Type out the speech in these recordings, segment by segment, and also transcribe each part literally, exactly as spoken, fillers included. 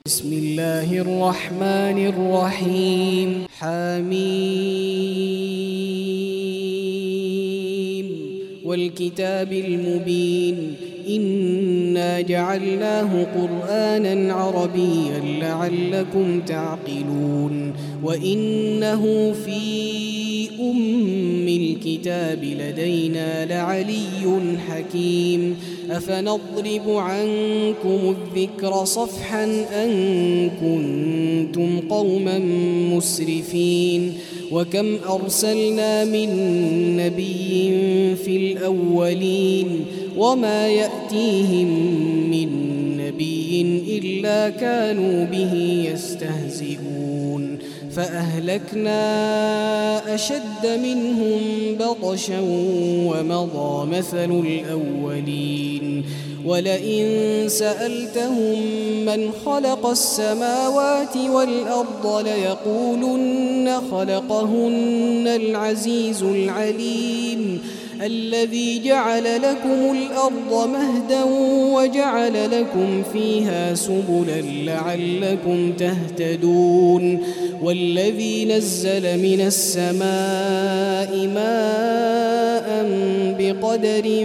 بسم الله الرحمن الرحيم حميم والكتاب المبين إنا جعلناه قرآنا عربيا لعلكم تعقلون وإنه في أم الكتاب لدينا لعلي حكيم أفنضرب عنكم الذكر صفحا أن كنتم قوما مسرفين وكم أرسلنا من نبي في الأولين وما يأتيهم من نبي إلا كانوا به يستهزئون فأهلكنا أشد منهم بطشا ومضى مثل الأولين ولئن سألتهم من خلق السماوات والأرض ليقولن خلقهن العزيز العليم الذي جعل لكم الأرض مهدا وجعل لكم فيها سبلا لعلكم تهتدون والذي نزل من السماء ماء بقدر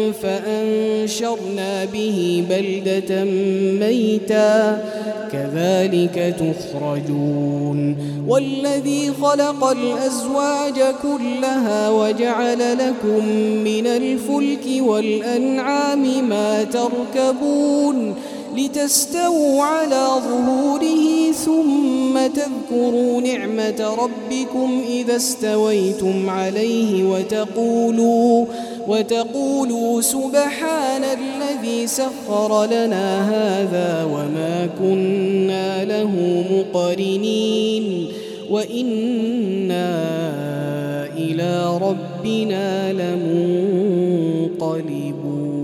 فأنشرنا به بلدة ميتا كذلك تخرجون والذي خلق الأزواج كلها وجعل لكم من الفلك والأنعام ما تركبون لتستووا على ظهوره ثم تذكروا نعمة ربكم إذا استويتم عليه وتقولوا وتقولوا سبحان الذي سخر لنا هذا وما كنا له مقرنين وإنا إلى ربنا لمنقلبون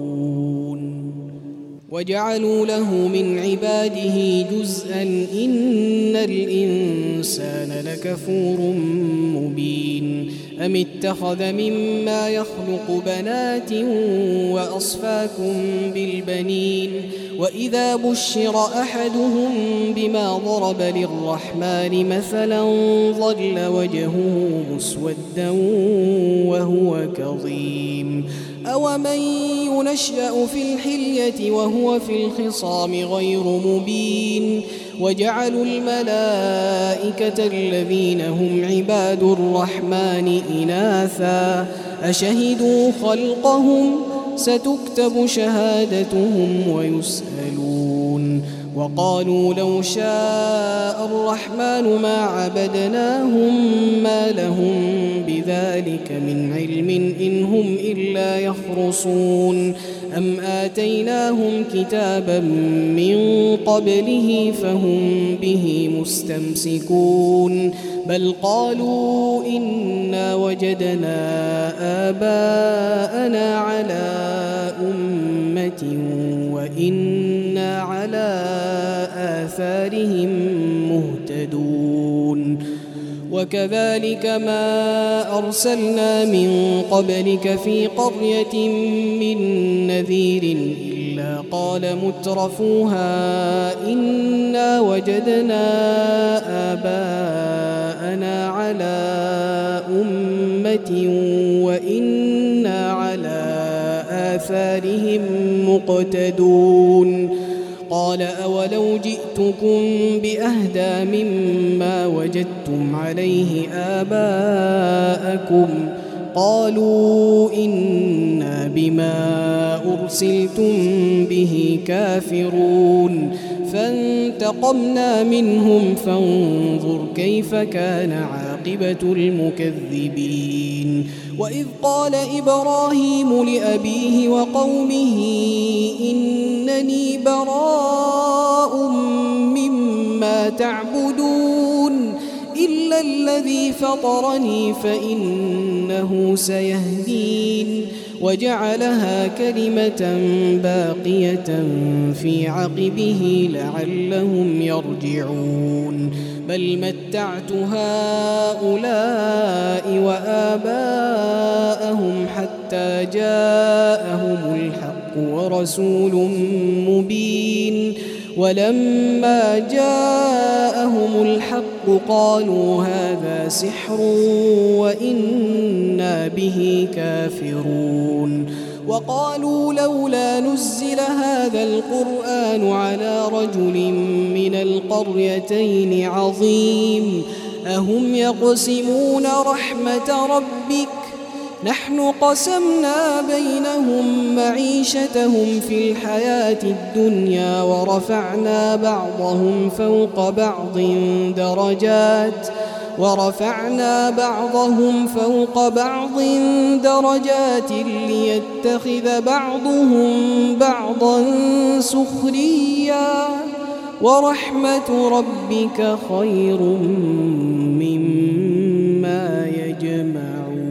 وجعلوا له من عباده جزءا إن الإنسان لكفور مبين أم اتخذ مما يخلق بنات وأصفاكم بالبنين وإذا بشر أحدهم بما ضرب للرحمن مثلا ظل وجهه مسودا وهو كظيم أومن ينشأ في الحلية وهو في الخصام غير مبين وجعلوا الملائكة الذين هم عباد الرحمن إناثا أشهدوا خلقهم ستكتب شهادتهم ويسألون وقالوا لو شاء الرحمن ما عبدناهم ما لهم بذلك من علم إن هم إلا يخرصون أم آتيناهم كتابا من قبله فهم به مستمسكون بل قالوا إنا وجدنا آباءنا على أمة وإنا على آثارهم مهتدون وكذلك ما أرسلنا من قبلك في قرية من نذير إلا قال مترفوها إنا وجدنا آباءنا على أمة وإنا على آثارهم مقتدون قال أولو جئتكم بأهدى مما وجدتم عليه آباءكم قالوا إنا بما أرسلتم به كافرون فانتقمنا منهم فانظر كيف كان عاقبة المكذبين وإذ قال إبراهيم لأبيه وقومه إنني براء مما تعبدون إلا الذي فطرني فإنه سيهدين وجعلها كلمة باقية في عقبه لعلهم يرجعون بل متعت هؤلاء وآباءهم حتى جاءهم الحق ورسول مبين ولما جاءهم الحق قالوا هذا سحر وإنا به كافرون وقالوا لولا نزل هذا القرآن على رجل من القريتين عظيم أهم يقسمون رحمة ربك نحن قسمنا بينهم معيشتهم في الحياة الدنيا ورفعنا بعضهم فوق بعض درجات ورفعنا بعضهم فوق بعض درجات ليتخذ بعضهم بعضا سخريا ورحمة ربك خير مما يجمعون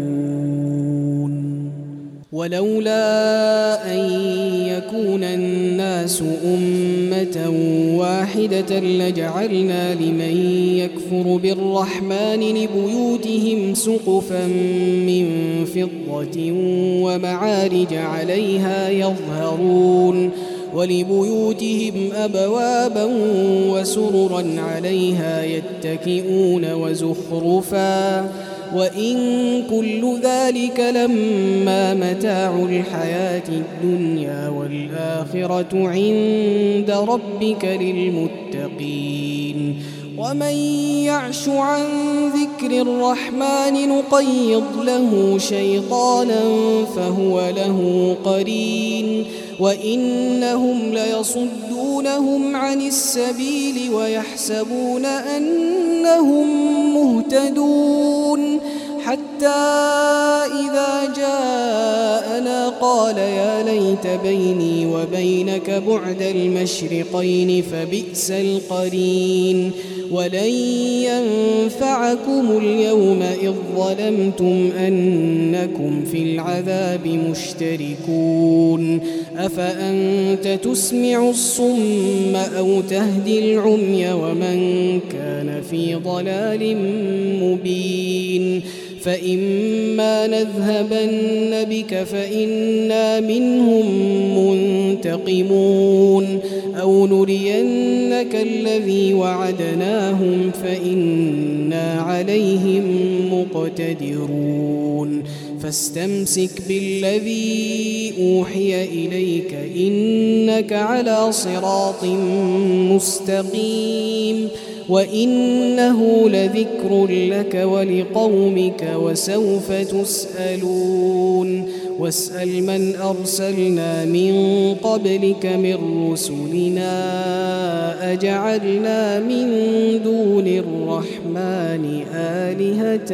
ولولا أن يكون الناس أمة واحدة لجعلنا لمن يكفر بالرحمن لبيوتهم سقفا من فضة ومعارج عليها يظهرون ولبيوتهم أبوابا وسررا عليها يتكئون وزخرفا وإن كل ذلك لما متاع الحياة الدنيا والآخرة عند ربك للمتقين ومن يعش عن ذكر الرحمن نقيض له شيطانا فهو له قرين وإنهم ليصدونهم عن السبيل ويحسبون أنهم مهتدون حتى إذا جاءنا قال يا ليت بيني وبينك بعد المشرقين فبئس القرين ولن ينفعكم اليوم إذ ظلمتم أنكم في العذاب مشتركون أفأنت تسمع الصم أو تهدي العمي ومن كان في ضلال مبين فإما نذهبن بك فإنا منهم منتقمون أو نرينك الذي وعدناهم فإنا عليهم مقتدرون فاستمسك بالذي أوحي إليك إنك على صراط مستقيم وإنه لذكر لك ولقومك وسوف تسألون واسأل من أرسلنا من قبلك من رسلنا أجعلنا من دون الرحمن آلهة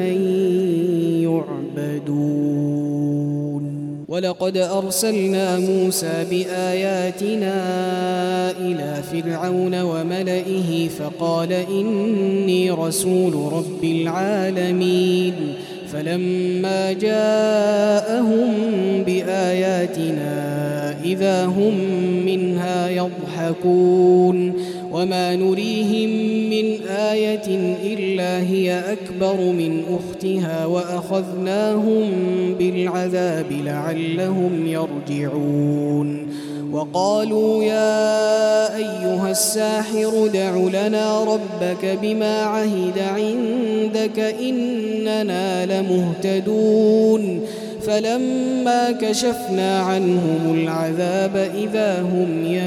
يعبدون ولقد أرسلنا موسى بآياتنا إلى فرعون وملئه فقال إني رسول رب العالمين فلما جاءهم بآياتنا إذا هم منها يضحكون وما نريهم من آية إلا هي أكبر من أختها وأخذناهم بالعذاب لعلهم يرجعون وقالوا يا أيها الساحر ادع لنا ربك بما عهد عندك إننا لمهتدون فلما كشفنا عنهم العذاب إذا هم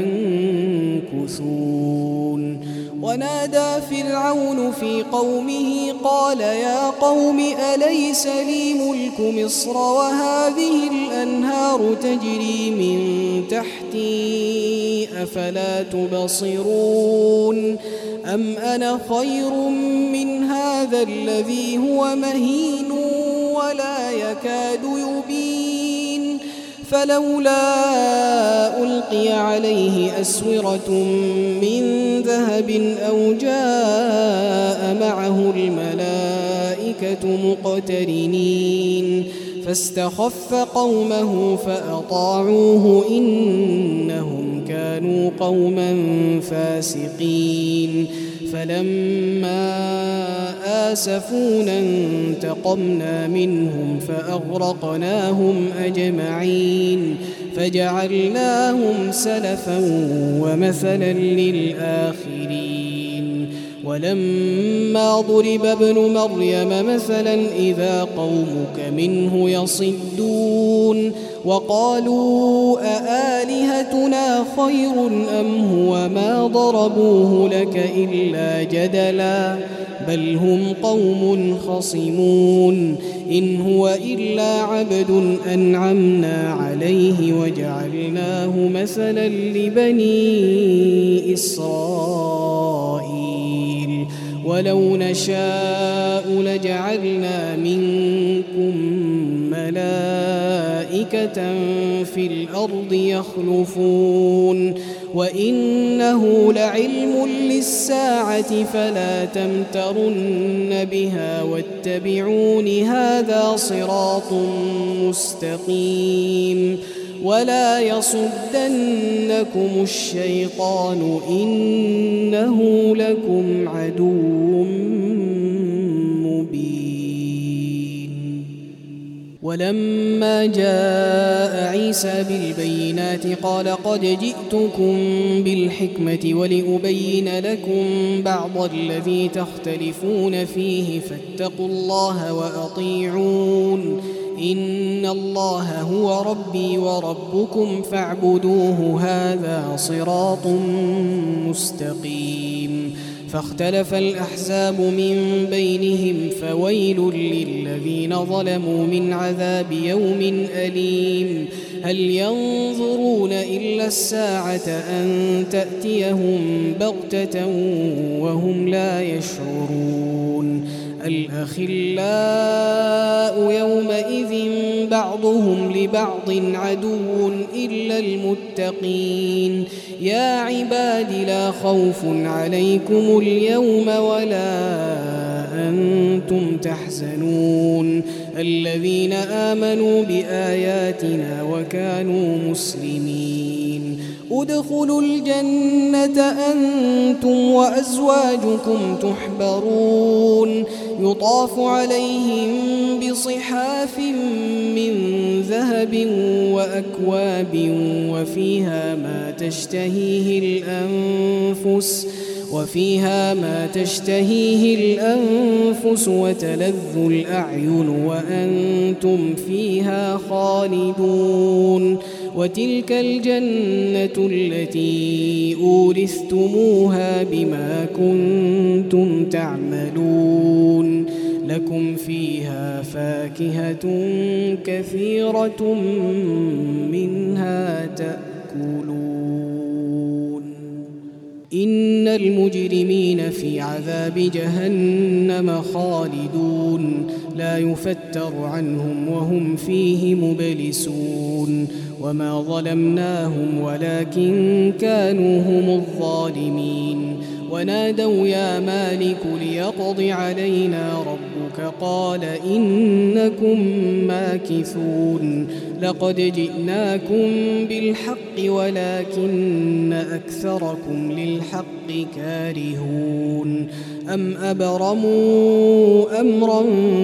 ينكثون ونادى فرعون في قومه قال يا قوم أليس لي ملك مصر وهذه الأنهار تجري من تحتي أفلا تبصرون أم أنا خير من هذا الذي هو مهين ولا يكاد يبين فلولا ألقي عليه أسورة من ذهب أو جاء معه الملائكة مقترنين فاستخف قومه فأطاعوه إنهم كانوا قوما فاسقين فلما آسفونا انتقمنا منهم فأغرقناهم أجمعين فجعلناهم سلفا ومثلا للآخرين ولما ضرب ابن مريم مثلا إذا قومك منه يصدون وقالوا أآلهتنا خير أم هو ما ضربوه لك إلا جدلا بل هم قوم خصمون إن هو إلا عبد أنعمنا عليه وجعلناه مثلا لبني إسرائيل ولو نشاء لجعلنا منكم ملائكة في الأرض يخلفون وإنه لعلم للساعة فلا تمترن بها واتبعون هذا صراط مستقيم ولا يصدنكم الشيطان إنه لكم عدو مبين. ولما جاء عيسى بالبينات قال قد جئتكم بالحكمة ولأبين لكم بعض الذي تختلفون فيه فاتقوا الله وأطيعون إن الله هو ربي وربكم فاعبدوه هذا صراط مستقيم. فاختلف الأحزاب من بينهم فويل للذين ظلموا من عذاب يوم أليم. هل ينظرون إلا الساعة أن تأتيهم بغتة وهم لا يشعرون. الأخلاء يومئذ بعضهم لبعض عدو إلا المتقين. يا عباد لا خوف عليكم اليوم ولا أنتم تحزنون الذين آمنوا بآياتنا وكانوا مسلمين. ادخلوا الجنة أنتم وأزواجكم تحبرون يطاف عليهم بصحاف من ذهب وأكواب وفيها ما تشتهيه الأنفس وفيها ما تشتهيه الأنفس وتلذ الأعين وأنتم فيها خالدون. وتلك الجنة التي أورثتموها بما كنتم تعملون لكم فيها فاكهة كثيرة منها تأكلون. إن المجرمين في عذاب جهنم خالدون لا يفتر عنهم وهم فيه مبلسون. وما ظلمناهم ولكن كانوا هم الظالمين. ونادوا يا مالك ليقض علينا ربك قال إنكم ماكثون. لقد جئناكم بالحق ولكن أكثركم للحق كارهون. أم أبرموا أمرا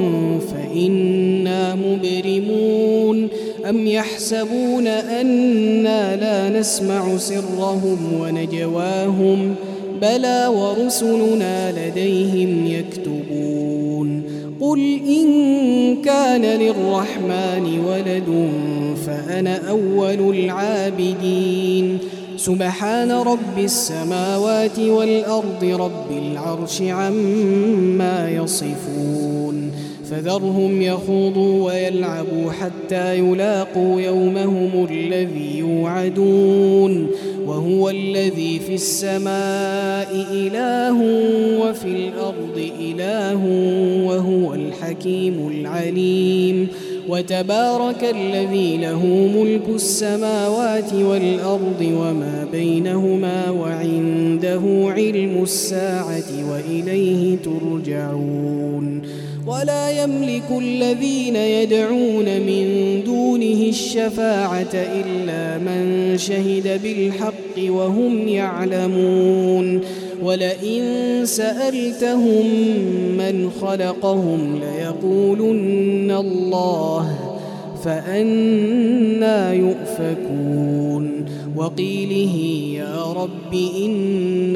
فإنا مبرمون. أم يحسبون أنا لا نسمع سرهم ونجواهم بلى ورسلنا لديهم يكتبون. قل إن كان للرحمن ولد فأنا أول العابدين. سبحان رب السماوات والأرض رب العرش عما يصفون. فذرهم يخوضوا ويلعبوا حتى يلاقوا يومهم الذي يوعدون. وهو الذي في السماء إله وفي الأرض إله وهو الحكيم العليم. وتبارك الذي له ملك السماوات والأرض وما بينهما وعنده علم الساعة وإليه ترجعون. ولا يملك الذين يدعون من دونه الشفاعة إلا من شهد بالحق وهم يعلمون. ولئن سألتهم من خلقهم ليقولن الله فأنى يؤفكون وقيله يا رب إن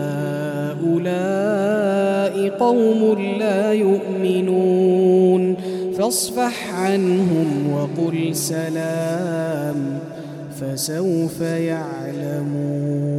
هؤلاء قوم لا يؤمنون فاصفح عنهم وقل سلام فسوف يعلمون.